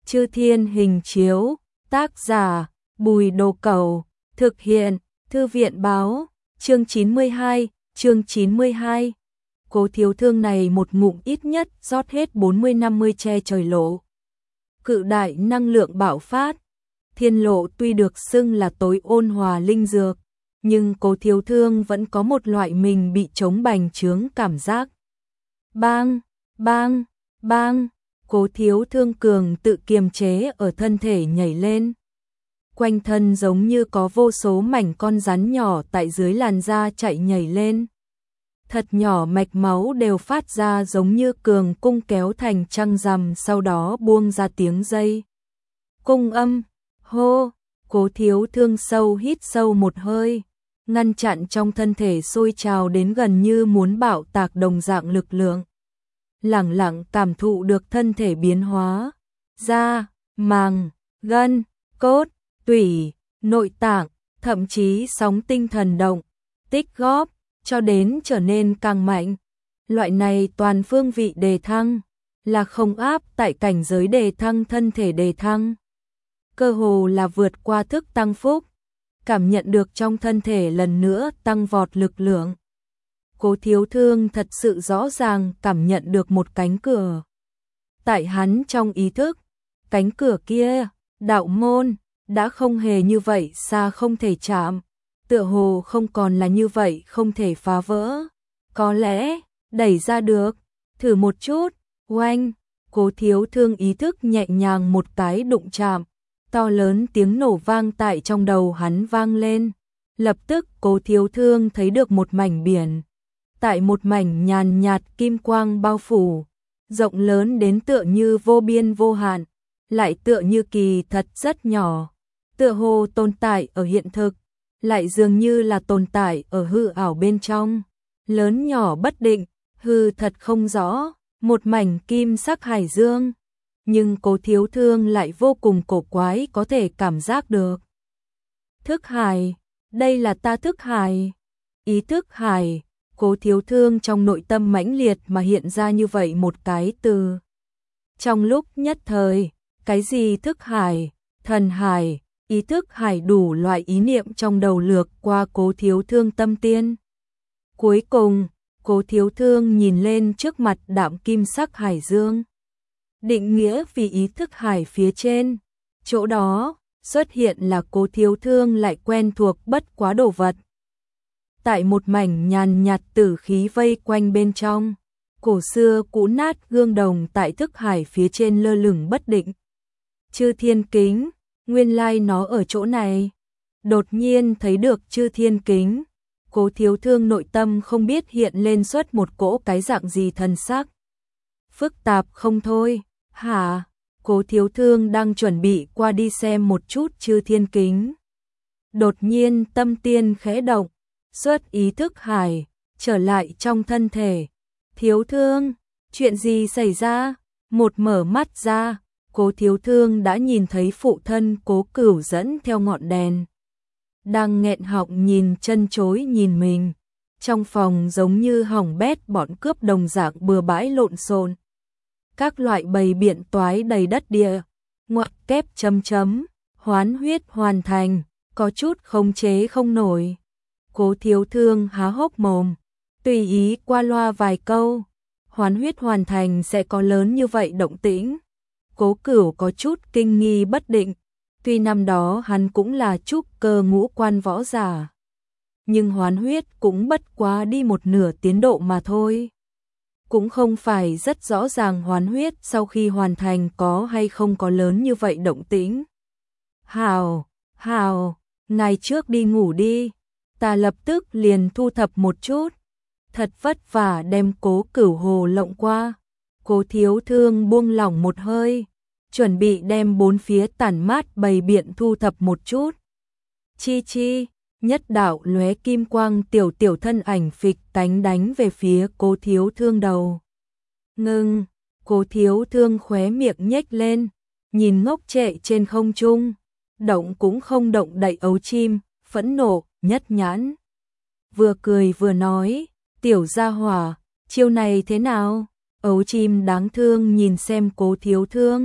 Chư Thiên hình chiếu, tác giả, Bùi Đồ Cẩu, thực hiện, Thư viện báo, chương 92. Cố Thiếu Thương này một ngụm ít nhất rót hết 40-50 che trời lộ. Cự đại năng lượng bạo phát, thiên lộ tuy được xưng là tối ôn hòa linh dược, nhưng Cố Thiếu Thương vẫn có một loại mình bị chống bành trướng cảm giác. Bang, bang, bang, Cố Thiếu Thương cường tự kiềm chế ở thân thể nhảy lên. Quanh thân giống như có vô số mảnh con rắn nhỏ tại dưới làn da chạy nhảy lên. Thật nhỏ mạch máu đều phát ra giống như cường cung kéo thành trăng rằm, sau đó buông ra tiếng dây. Cung âm, hô, Cố Thiếu Thương hít sâu một hơi, ngăn chặn trong thân thể sôi trào đến gần như muốn bạo tạc đồng dạng lực lượng. Lẳng lặng cảm thụ được thân thể biến hóa, da, màng, gân, cốt, tủy, nội tạng, thậm chí sóng tinh thần động, tích góp, cho đến trở nên càng mạnh. Loại này toàn phương vị đề thăng, là không áp tại cảnh giới đề thăng thân thể đề thăng. Cơ hồ là vượt qua thức tăng phúc, cảm nhận được trong thân thể lần nữa tăng vọt lực lượng. Cố Thiếu Thương thật sự rõ ràng cảm nhận được một cánh cửa. Tại hắn trong ý thức, cánh cửa kia, đạo môn, đã không hề như vậy xa không thể chạm, tựa hồ không còn là như vậy không thể phá vỡ. Có lẽ, đẩy ra được, thử một chút, oanh, Cố Thiếu Thương ý thức nhẹ nhàng một cái đụng chạm, to lớn tiếng nổ vang tại trong đầu hắn vang lên. Lập tức Cố Thiếu Thương thấy được một mảnh biển, tại một mảnh nhàn nhạt kim quang bao phủ, rộng lớn đến tựa như vô biên vô hạn, lại tựa như kỳ thật rất nhỏ, tựa hồ tồn tại ở hiện thực, lại dường như là tồn tại ở hư ảo bên trong, lớn nhỏ bất định, hư thật không rõ, một mảnh kim sắc hải dương. Nhưng Cố Thiếu Thương lại vô cùng cổ quái có thể cảm giác được. Thức hải, đây là ta thức hải, ý thức hải. Cố Thiếu Thương trong nội tâm mãnh liệt mà hiện ra như vậy một cái từ. Trong lúc nhất thời, cái gì thức hải, thần hải, ý thức hải, đủ loại ý niệm trong đầu lược qua Cố Thiếu Thương tâm tiên. Cuối cùng, Cố Thiếu Thương nhìn lên trước mặt đạm kim sắc hải dương. Định nghĩa vì ý thức hải phía trên, chỗ đó xuất hiện là Cố Thiếu Thương lại quen thuộc bất quá đồ vật. Tại một mảnh nhàn nhạt tử khí vây quanh bên trong, cổ xưa cũ nát gương đồng tại thức hải phía trên lơ lửng bất định. Chư Thiên Kính, nguyên lai nó ở chỗ này. Đột nhiên thấy được Chư Thiên Kính, Cố Thiếu Thương nội tâm không biết hiện lên xuất một cỗ cái dạng gì thần sắc. Phức tạp không thôi, hả? Cố Thiếu Thương đang chuẩn bị qua đi xem một chút Chư Thiên Kính. Đột nhiên tâm tiên khẽ động, xuất ý thức hải, trở lại trong thân thể. Thiếu Thương, chuyện gì xảy ra? Một mở mắt ra, Cố Thiếu Thương đã nhìn thấy phụ thân Cố Cửu dẫn theo ngọn đèn, đang nghẹn họng nhìn chân chối nhìn mình. Trong phòng giống như hỏng bét bọn cướp đồng dạng bừa bãi lộn xộn. Các loại bầy biện toái đầy đất địa, ngoặc kép chấm chấm, hoán huyết hoàn thành, có chút khống chế không nổi. Cố Thiếu Thương há hốc mồm, tùy ý qua loa vài câu, hoán huyết hoàn thành sẽ có lớn như vậy động tĩnh. Cố Cửu có chút kinh nghi bất định, tuy năm đó hắn cũng là trúc cơ ngũ quan võ giả, nhưng hoán huyết cũng bất quá đi một nửa tiến độ mà thôi. Cũng không phải rất rõ ràng hoán huyết sau khi hoàn thành có hay không có lớn như vậy động tĩnh. Hào, ngày trước đi ngủ đi, ta lập tức liền thu thập một chút. Thật vất vả đem Cố Cửu hồ lộng qua. Cố Thiếu Thương buông lỏng một hơi, chuẩn bị đem bốn phía tản mát bầy biện thu thập một chút. Chi, nhất đạo lóe kim quang tiểu thân ảnh phịch cánh đánh về phía Cố Thiếu Thương đầu. Ngưng, Cố Thiếu Thương khóe miệng nhếch lên, nhìn ngốc trệ trên không trung, động cũng không động đậy ấu chim, phẫn nộ, nhất nhãn. Vừa cười vừa nói, tiểu gia hỏa, chiêu này thế nào? Ấu chim đáng thương nhìn xem Cố Thiếu Thương,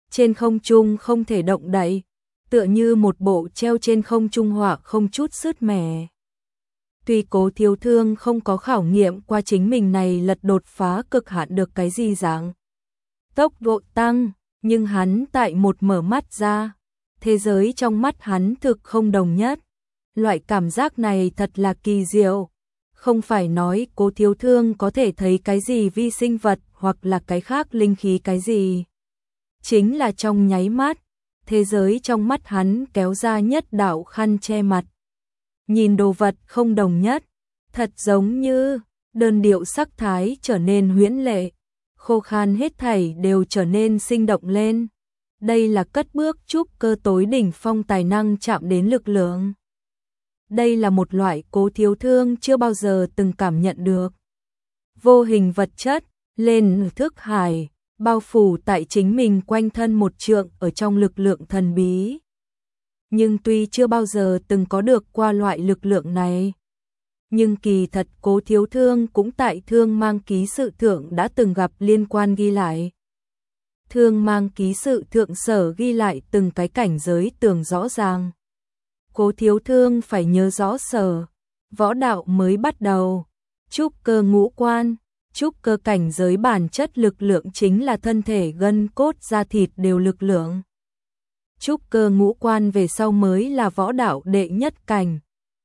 trên không trung không thể động đậy, tựa như một bộ treo trên không trung họa không chút sứt mẻ. Tuy Cố Thiếu Thương không có khảo nghiệm qua chính mình này lật đột phá cực hạn được cái gì dạng tốc độ tăng, nhưng hắn tại một mở mắt ra, thế giới trong mắt hắn thực không đồng nhất. Loại cảm giác này thật là kỳ diệu. Không phải nói Cố Thiếu Thương có thể thấy cái gì vi sinh vật hoặc là cái khác linh khí cái gì. Chính là trong nháy mắt, thế giới trong mắt hắn kéo ra nhất đạo khăn che mặt. Nhìn đồ vật không đồng nhất, thật giống như đơn điệu sắc thái trở nên huyễn lệ, khô khan hết thảy đều trở nên sinh động lên. Đây là cất bước trúc cơ tối đỉnh phong tài năng chạm đến lực lượng. Đây là một loại Cố Thiếu Thương chưa bao giờ từng cảm nhận được. Vô hình vật chất, lên thức hải, bao phủ tại chính mình quanh thân một trượng ở trong lực lượng thần bí. Nhưng tuy chưa bao giờ từng có được qua loại lực lượng này, nhưng kỳ thật Cố Thiếu Thương cũng tại Thương Mang Ký Sự thượng đã từng gặp liên quan ghi lại. Thương Mang Ký Sự thượng sở ghi lại từng cái cảnh giới tường rõ ràng. Cố Thiếu Thương phải nhớ rõ sở, võ đạo mới bắt đầu, trúc cơ ngũ quan, trúc cơ cảnh giới bản chất lực lượng chính là thân thể gân cốt da thịt đều lực lượng. Trúc cơ ngũ quan về sau mới là võ đạo đệ nhất cảnh.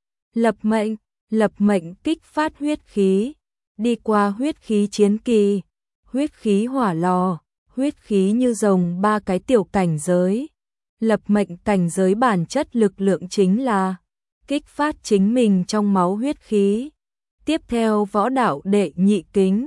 Lập mệnh kích phát huyết khí, đi qua huyết khí chiến kỳ, huyết khí hỏa lò, huyết khí như rồng ba cái tiểu cảnh giới. Lập mệnh cảnh giới bản chất lực lượng chính là kích phát chính mình trong máu huyết khí. Tiếp theo võ đạo đệ nhị kính,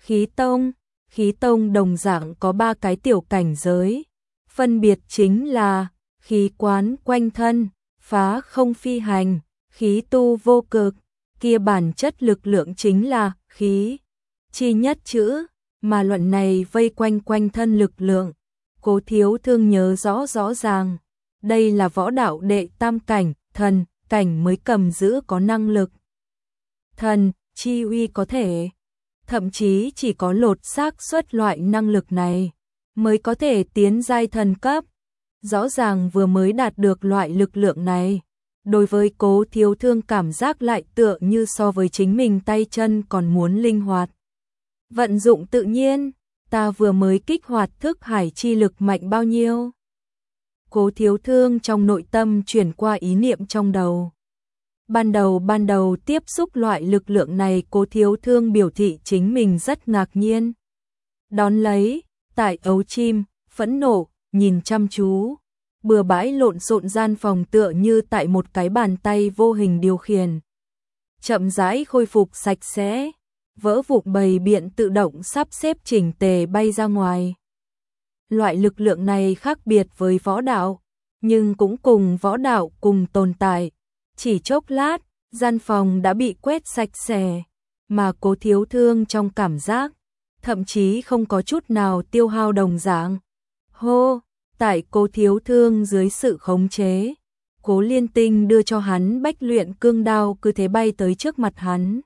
khí tông đồng dạng có ba cái tiểu cảnh giới, phân biệt chính là khí quán quanh thân, phá không phi hành, khí tu vô cực, kia bản chất lực lượng chính là khí, chi nhất chữ, mà luận này vây quanh quanh thân lực lượng. Cố Thiếu Thương nhớ rõ ràng, đây là võ đạo đệ tam cảnh, thần cảnh mới cầm giữ có năng lực. Thần, chi uy có thể, thậm chí chỉ có lột xác suất loại năng lực này, mới có thể tiến giai thần cấp. Rõ ràng vừa mới đạt được loại lực lượng này, đối với Cố Thiếu Thương cảm giác lại tựa như so với chính mình tay chân còn muốn linh hoạt. Vận dụng tự nhiên, ta vừa mới kích hoạt thức hải chi lực mạnh bao nhiêu. Cố Thiếu Thương trong nội tâm chuyển qua ý niệm trong đầu. Ban đầu tiếp xúc loại lực lượng này Cố Thiếu Thương biểu thị chính mình rất ngạc nhiên. Đón lấy, tại ấu chim, phẫn nộ, nhìn chăm chú, bừa bãi lộn xộn gian phòng tựa như tại một cái bàn tay vô hình điều khiển. Chậm rãi khôi phục sạch sẽ, vỡ vụn bầy biện tự động sắp xếp chỉnh tề bay ra ngoài. Loại lực lượng này khác biệt với võ đạo, nhưng cũng cùng võ đạo cùng tồn tại. Chỉ chốc lát, gian phòng đã bị quét sạch sẽ, mà Cố Thiếu Thương trong cảm giác, thậm chí không có chút nào tiêu hao đồng dạng. Hô, tại Cố Thiếu Thương dưới sự khống chế, Cố Liên Tinh đưa cho hắn bách luyện cương đao cứ thế bay tới trước mặt hắn.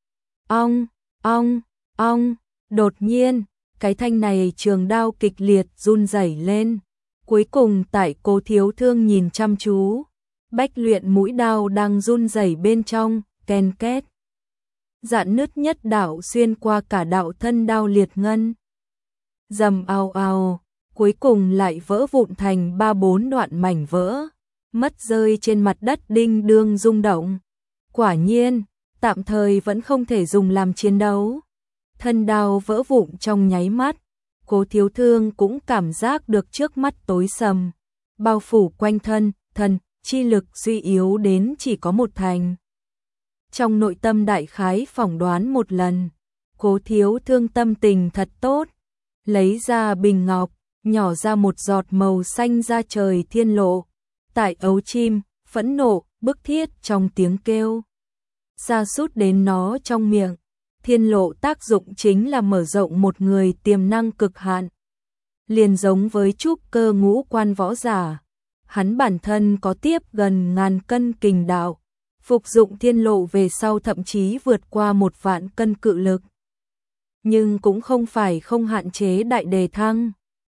Ong, đột nhiên, cái thanh này trường đao kịch liệt run rẩy lên. Cuối cùng tại Cố Thiếu Thương nhìn chăm chú, bách luyện mũi đao đang run rẩy bên trong, ken két. Dạn nứt nhất đạo xuyên qua cả đạo thân đao liệt ngân. Rầm ào ào, cuối cùng lại vỡ vụn thành 3-4 đoạn mảnh vỡ, mất rơi trên mặt đất đinh đương rung động. Quả nhiên, tạm thời vẫn không thể dùng làm chiến đấu. Thân đao vỡ vụn trong nháy mắt, Cố Thiếu Thương cũng cảm giác được trước mắt tối sầm, bao phủ quanh thân, thần, chi lực suy yếu đến chỉ có một thành. Trong nội tâm đại khái phỏng đoán một lần, Cố Thiếu Thương tâm tình thật tốt, lấy ra bình ngọc, nhỏ ra một giọt màu xanh ra trời thiên lộ, tại ấu chim, phẫn nộ, bức thiết trong tiếng kêu. Sa sút đến nó trong miệng, thiên lộ tác dụng chính là mở rộng một người tiềm năng cực hạn. Liền giống với trúc cơ ngũ quan võ giả, hắn bản thân có tiếp gần 1000 cân kình đạo, phục dụng thiên lộ về sau thậm chí vượt qua 1.000 cân cự lực. Nhưng cũng không phải không hạn chế đại đề thăng,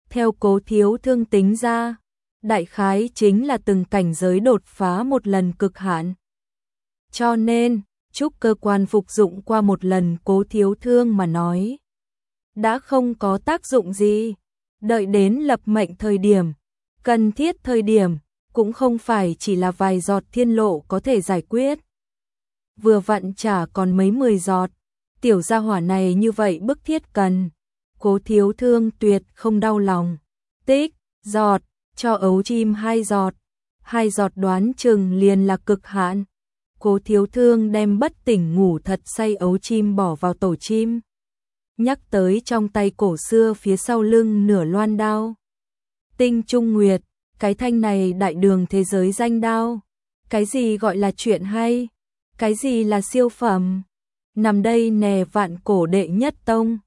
Theo Cố Thiếu Thương tính ra, đại khái chính là từng cảnh giới đột phá một lần cực hạn. Cho nên, chúc cơ quan phục dụng qua một lần Cố Thiếu Thương mà nói, đã không có tác dụng gì. Đợi đến lập mệnh thời điểm, cần thiết thời điểm, cũng không phải chỉ là vài giọt thiên lộ có thể giải quyết. Vừa vặn chả còn mấy 10 giọt, tiểu gia hỏa này như vậy bức thiết cần. Cố Thiếu Thương tuyệt không đau lòng. Tích, giọt, cho ấu chim 2 giọt. 2 giọt đoán chừng liền là cực hạn. Cố Thiếu Thương đem bất tỉnh ngủ thật say ấu chim bỏ vào tổ chim. Nhắc tới trong tay cổ xưa phía sau lưng nửa loan đao. Tinh Trung Nguyệt, cái thanh này đại đường thế giới danh đao. Cái gì gọi là chuyện hay? Cái gì là siêu phẩm? Nằm đây nè vạn cổ đệ nhất tông.